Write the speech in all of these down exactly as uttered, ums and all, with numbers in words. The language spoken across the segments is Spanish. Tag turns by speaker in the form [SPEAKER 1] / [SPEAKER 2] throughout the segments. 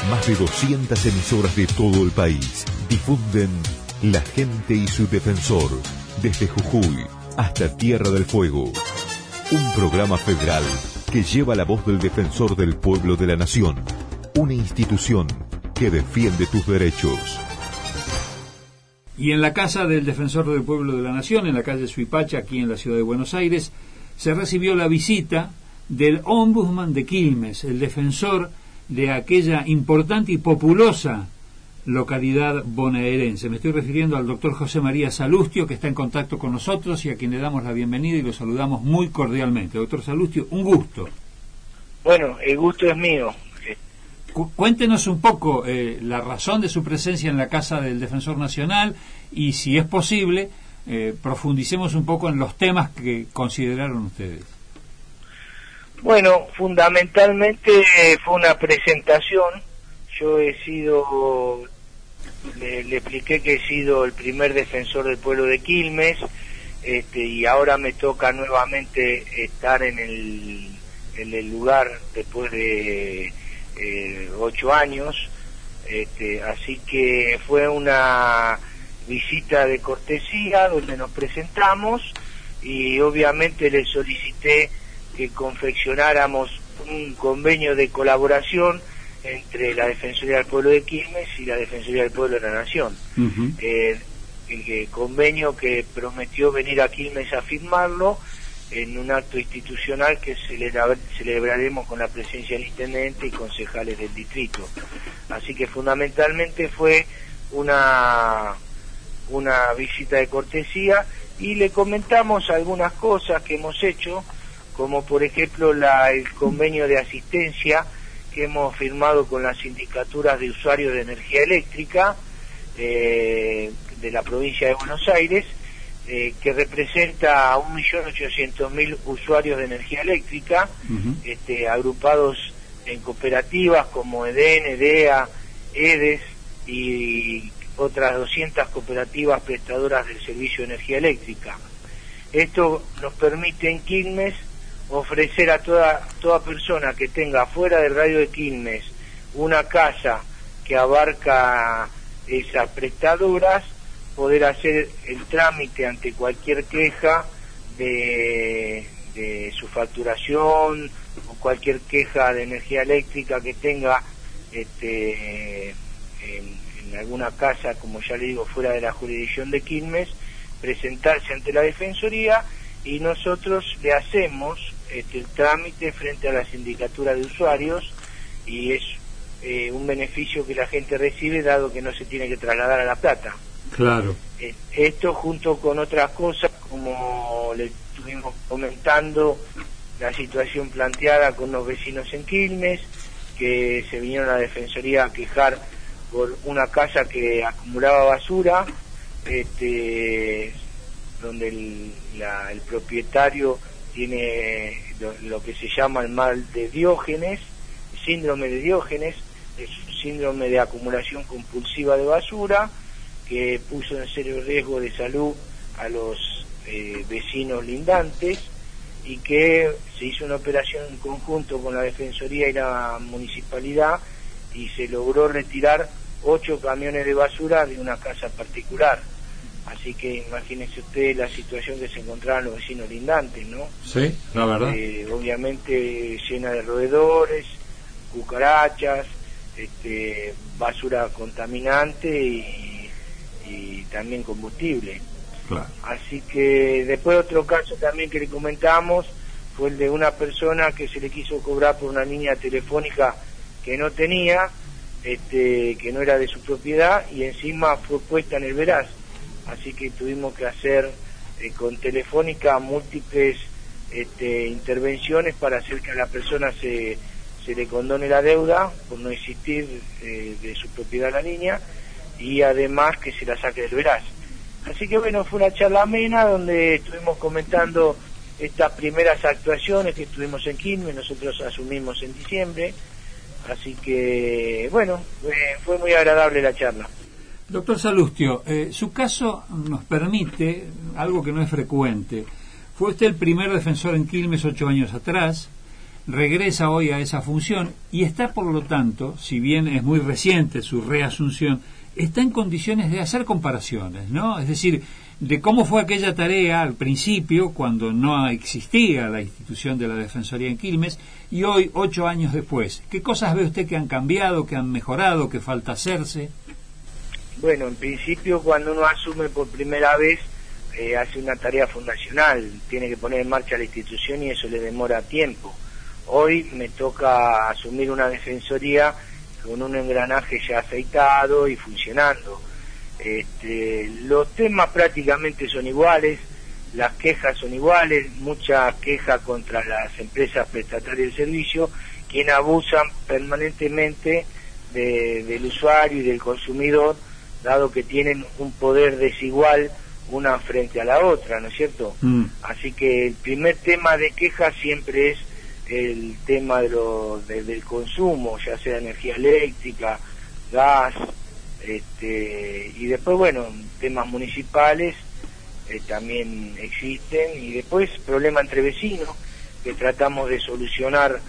[SPEAKER 1] Más de doscientas emisoras de todo el país difunden La Gente y su Defensor, desde Jujuy hasta Tierra del Fuego. Un programa federal que lleva la voz del defensor del pueblo de la nación, una institución que defiende tus derechos.
[SPEAKER 2] Y en la casa del defensor del pueblo de la nación, en la calle Suipacha, aquí en la ciudad de Buenos Aires, se recibió la visita del ombudsman de Quilmes, el defensor de aquella importante y populosa localidad bonaerense. Me estoy refiriendo al doctor José María Salustio, que está en contacto con nosotros y a quien le damos la bienvenida y lo saludamos muy cordialmente. Doctor Salustio, un gusto.
[SPEAKER 3] Bueno, el gusto es mío.
[SPEAKER 2] Cu- cuéntenos un poco eh, la razón de su presencia en la Casa del Defensor Nacional y, si es posible, eh, profundicemos un poco en los temas que consideraron ustedes.
[SPEAKER 3] Bueno, fundamentalmente fue una presentación. Yo he sido, le, le expliqué que he sido el primer defensor del pueblo de Quilmes, este, y ahora me toca nuevamente estar en el, en el lugar después de eh, ocho años, este, así que fue una visita de cortesía donde nos presentamos y obviamente le solicité que confeccionáramos un convenio de colaboración entre la Defensoría del Pueblo de Quilmes y la Defensoría del Pueblo de la Nación. Uh-huh. eh, el, el convenio que prometió venir a Quilmes a firmarlo en un acto institucional que celebra, celebraremos con la presencia del intendente y concejales del distrito. Así que fundamentalmente fue una una visita de cortesía y le comentamos algunas cosas que hemos hecho, como por ejemplo la, el convenio de asistencia que hemos firmado con las sindicaturas de usuarios de energía eléctrica eh, de la provincia de Buenos Aires, eh, que representa a un millón ochocientos mil usuarios de energía eléctrica, uh-huh. este, agrupados en cooperativas como EDEN, EDEA, EDES y otras doscientas cooperativas prestadoras del servicio de energía eléctrica. Esto nos permite en Quilmes ofrecer a toda toda persona que tenga fuera del radio de Quilmes una casa que abarca esas prestadoras, poder hacer el trámite ante cualquier queja de, de su facturación o cualquier queja de energía eléctrica que tenga este, en, en alguna casa, como ya le digo, fuera de la jurisdicción de Quilmes, presentarse ante la Defensoría y nosotros le hacemos este, el trámite frente a la sindicatura de usuarios, y es eh, un beneficio que la gente recibe dado que no se tiene que trasladar a La Plata.
[SPEAKER 2] Claro.
[SPEAKER 3] Eh, esto junto con otras cosas, como le estuvimos comentando, la situación planteada con los vecinos en Quilmes, que se vinieron a la Defensoría a quejar por una casa que acumulaba basura, este, donde el, la, el propietario tiene lo, lo que se llama el mal de Diógenes, el síndrome de Diógenes, es un síndrome de acumulación compulsiva de basura que puso en serio riesgo de salud a los eh, vecinos lindantes, y que se hizo una operación en conjunto con la Defensoría y la Municipalidad y se logró retirar ocho camiones de basura de una casa particular. Así que imagínense usted la situación que se encontraban los vecinos lindantes, ¿no?
[SPEAKER 2] Sí, la verdad.
[SPEAKER 3] Eh, obviamente llena de roedores, cucarachas, este, basura contaminante y, y también combustible.
[SPEAKER 2] Claro.
[SPEAKER 3] Así que después otro caso también que le comentamos fue el de una persona que se le quiso cobrar por una línea telefónica que no tenía, este, que no era de su propiedad, y encima fue puesta en el veraz. Así que tuvimos que hacer eh, con Telefónica múltiples este, intervenciones para hacer que a la persona se, se le condone la deuda por no existir eh, de su propiedad la línea, y además que se la saque del veraz. Así que bueno, fue una charla amena donde estuvimos comentando estas primeras actuaciones que estuvimos en Quilmes, nosotros asumimos en diciembre, así que bueno, eh, fue muy agradable la charla.
[SPEAKER 2] Doctor Salustio, eh, su caso nos permite algo que no es frecuente. Fue usted el primer defensor en Quilmes ocho años atrás, regresa hoy a esa función y está, por lo tanto, si bien es muy reciente su reasunción, está en condiciones de hacer comparaciones, ¿no? Es decir, de cómo fue aquella tarea al principio, cuando no existía la institución de la Defensoría en Quilmes, y hoy, ocho años después. ¿Qué cosas ve usted que han cambiado, que han mejorado, que falta hacerse?
[SPEAKER 3] Bueno, en principio, cuando uno asume por primera vez, eh, hace una tarea fundacional, tiene que poner en marcha la institución y eso le demora tiempo. Hoy me toca asumir una defensoría con un engranaje ya aceitado y funcionando. Este, los temas prácticamente son iguales, las quejas son iguales, muchas quejas contra las empresas prestatarias de servicio, quienes abusan permanentemente de, del usuario y del consumidor, dado que tienen un poder desigual una frente a la otra, ¿no es cierto? Mm. Así que el primer tema de queja siempre es el tema de lo, de, del consumo, ya sea energía eléctrica, gas, este, y después, bueno, temas municipales eh, también existen, y después problema entre vecinos que tratamos de solucionar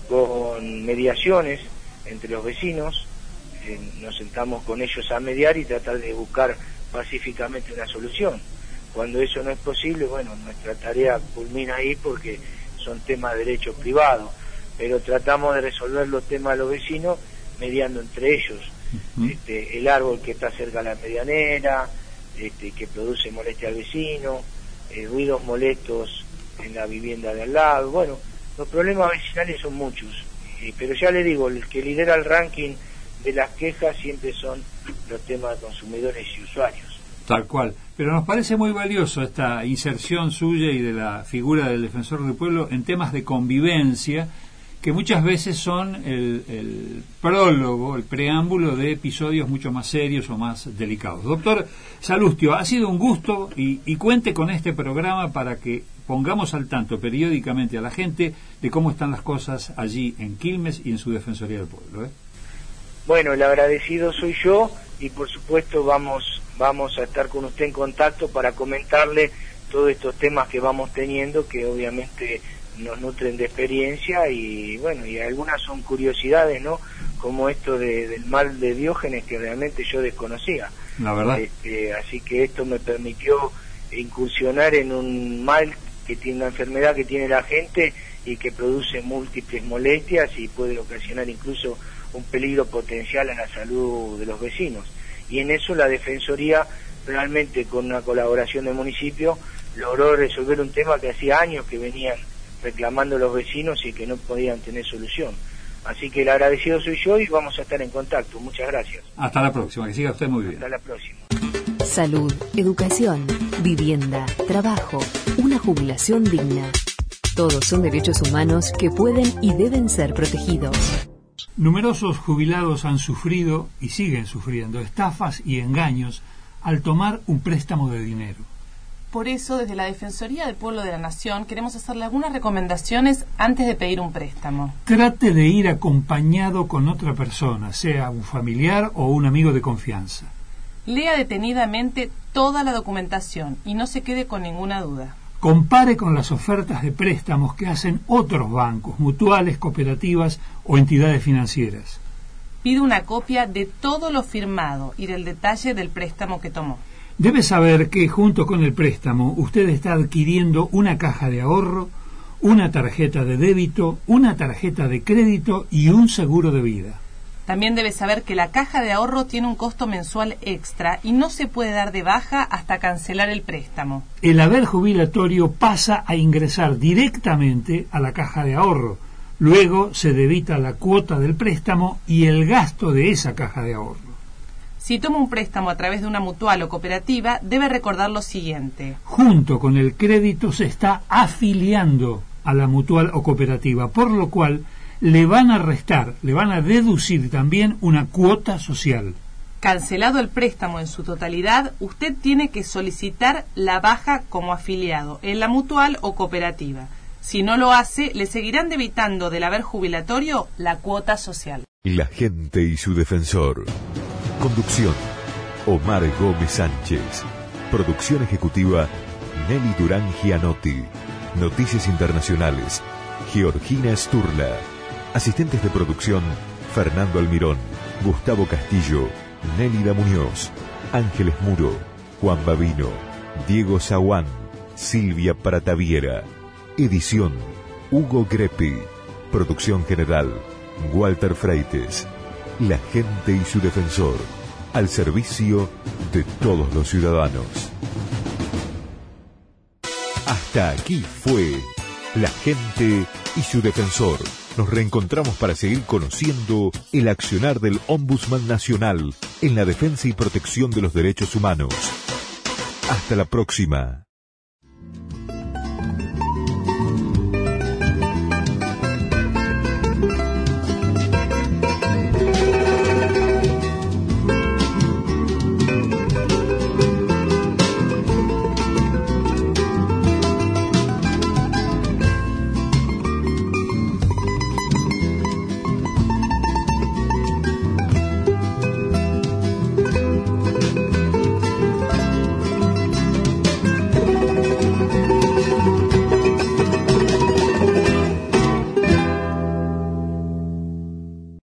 [SPEAKER 3] con mediaciones entre los vecinos. Eh, nos sentamos con ellos a mediar y tratar de buscar pacíficamente una solución. Cuando eso no es posible, bueno, nuestra tarea culmina ahí porque son temas de derecho privado, pero tratamos de resolver los temas de los vecinos mediando entre ellos. Uh-huh. Este, el árbol que está cerca de la medianera, este, que produce molestia al vecino, eh, ruidos molestos en la vivienda de al lado. Bueno, los problemas vecinales son muchos, eh, pero ya le digo, el que lidera el ranking de las quejas siempre son los temas de consumidores y usuarios.
[SPEAKER 2] Tal cual. Pero nos parece muy valioso esta inserción suya y de la figura del defensor del pueblo en temas de convivencia, que muchas veces son el, el prólogo, el preámbulo de episodios mucho más serios o más delicados. Doctor Salustio, ha sido un gusto y, y cuente con este programa para que pongamos al tanto periódicamente a la gente de cómo están las cosas allí en Quilmes y en su Defensoría del Pueblo, ¿eh?
[SPEAKER 3] Bueno, el agradecido soy yo y por supuesto vamos vamos a estar con usted en contacto para comentarle todos estos temas que vamos teniendo, que obviamente nos nutren de experiencia y bueno, y algunas son curiosidades, ¿no? Como esto de, del mal de Diógenes, que realmente yo desconocía.
[SPEAKER 2] La verdad.
[SPEAKER 3] Este, así que esto me permitió incursionar en un mal que tiene, una enfermedad que tiene la gente y que produce múltiples molestias y puede ocasionar incluso un peligro potencial a la salud de los vecinos. Y en eso la Defensoría, realmente con una colaboración del municipio, logró resolver un tema que hacía años que venían reclamando los vecinos y que no podían tener solución. Así que el agradecido soy yo y vamos a estar en contacto. Muchas gracias.
[SPEAKER 2] Hasta la próxima, que siga usted muy bien.
[SPEAKER 3] Hasta la próxima.
[SPEAKER 4] Salud, educación, vivienda, trabajo, una jubilación digna. Todos son derechos humanos que pueden y deben ser protegidos.
[SPEAKER 2] Numerosos jubilados han sufrido y siguen sufriendo estafas y engaños al tomar un préstamo de dinero.
[SPEAKER 5] Por eso, desde la Defensoría del Pueblo de la Nación, queremos hacerle algunas recomendaciones antes de pedir un préstamo.
[SPEAKER 2] Trate de ir acompañado con otra persona, sea un familiar o un amigo de confianza.
[SPEAKER 5] Lea detenidamente toda la documentación y no se quede con ninguna duda.
[SPEAKER 2] Compare con las ofertas de préstamos que hacen otros bancos, mutuales, cooperativas o entidades financieras.
[SPEAKER 5] Pide una copia de todo lo firmado y del detalle del préstamo que tomó.
[SPEAKER 2] Debe saber que junto con el préstamo usted está adquiriendo una caja de ahorro, una tarjeta de débito, una tarjeta de crédito y un seguro de vida.
[SPEAKER 5] También debe saber que la caja de ahorro tiene un costo mensual extra y no se puede dar de baja hasta cancelar el préstamo.
[SPEAKER 2] El haber jubilatorio pasa a ingresar directamente a la caja de ahorro. Luego se debita la cuota del préstamo y el gasto de esa caja de ahorro.
[SPEAKER 5] Si toma un préstamo a través de una mutual o cooperativa, debe recordar lo siguiente.
[SPEAKER 2] Junto con el crédito se está afiliando a la mutual o cooperativa, por lo cual le van a restar, le van a deducir también una cuota social.
[SPEAKER 5] Cancelado el préstamo en su totalidad, usted tiene que solicitar la baja como afiliado en la mutual o cooperativa. Si no lo hace, le seguirán debitando del haber jubilatorio la cuota social.
[SPEAKER 1] La gente y su defensor. Conducción: Omar Gómez Sánchez. Producción ejecutiva: Nelly Durán Gianotti. Noticias internacionales: Georgina Sturla. Asistentes de producción, Fernando Almirón, Gustavo Castillo, Nélida Muñoz, Ángeles Muro, Juan Babino, Diego Zaguán, Silvia Prataviera. Edición, Hugo Greppi. Producción general, Walter Freites. La gente y su defensor, al servicio de todos los ciudadanos. Hasta aquí fue La gente y su defensor. Nos reencontramos para seguir conociendo el accionar del Ombudsman Nacional en la defensa y protección de los derechos humanos. Hasta la próxima.